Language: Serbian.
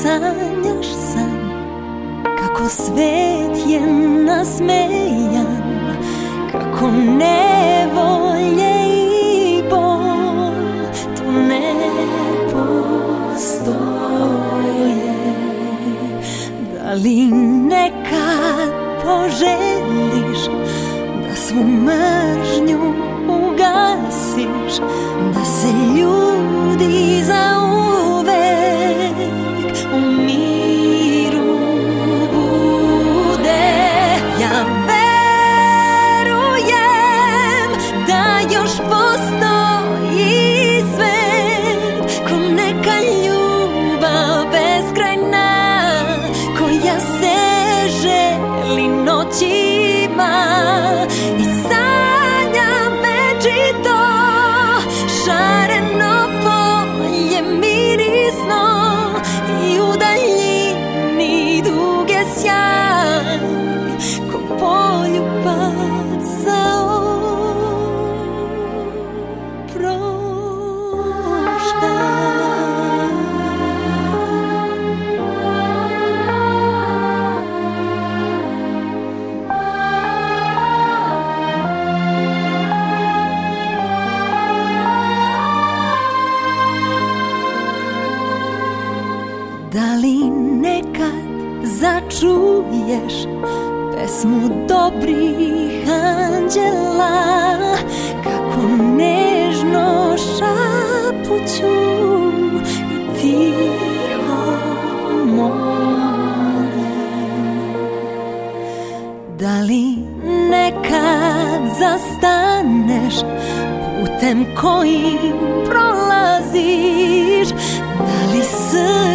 sanjaš san, kako svet je nasmejan, kako nevolje i bol tu ne postoje. Da li nekad poželiš da svu mržnju ugasiš, da se ljudi zauvek u miru bude? Ja verujem da još postoji svet, ko neka ljubav beskrajna koja se želi noćima i sanjam večito šareno polje mirisno i u daljini duge sjaj ko poljubac za da li nekad začuješ pesmu dobrih anđela, kako nežno šapuću i tiho mole? Da li nekad zastaneš putem kojim prolaziš? Da li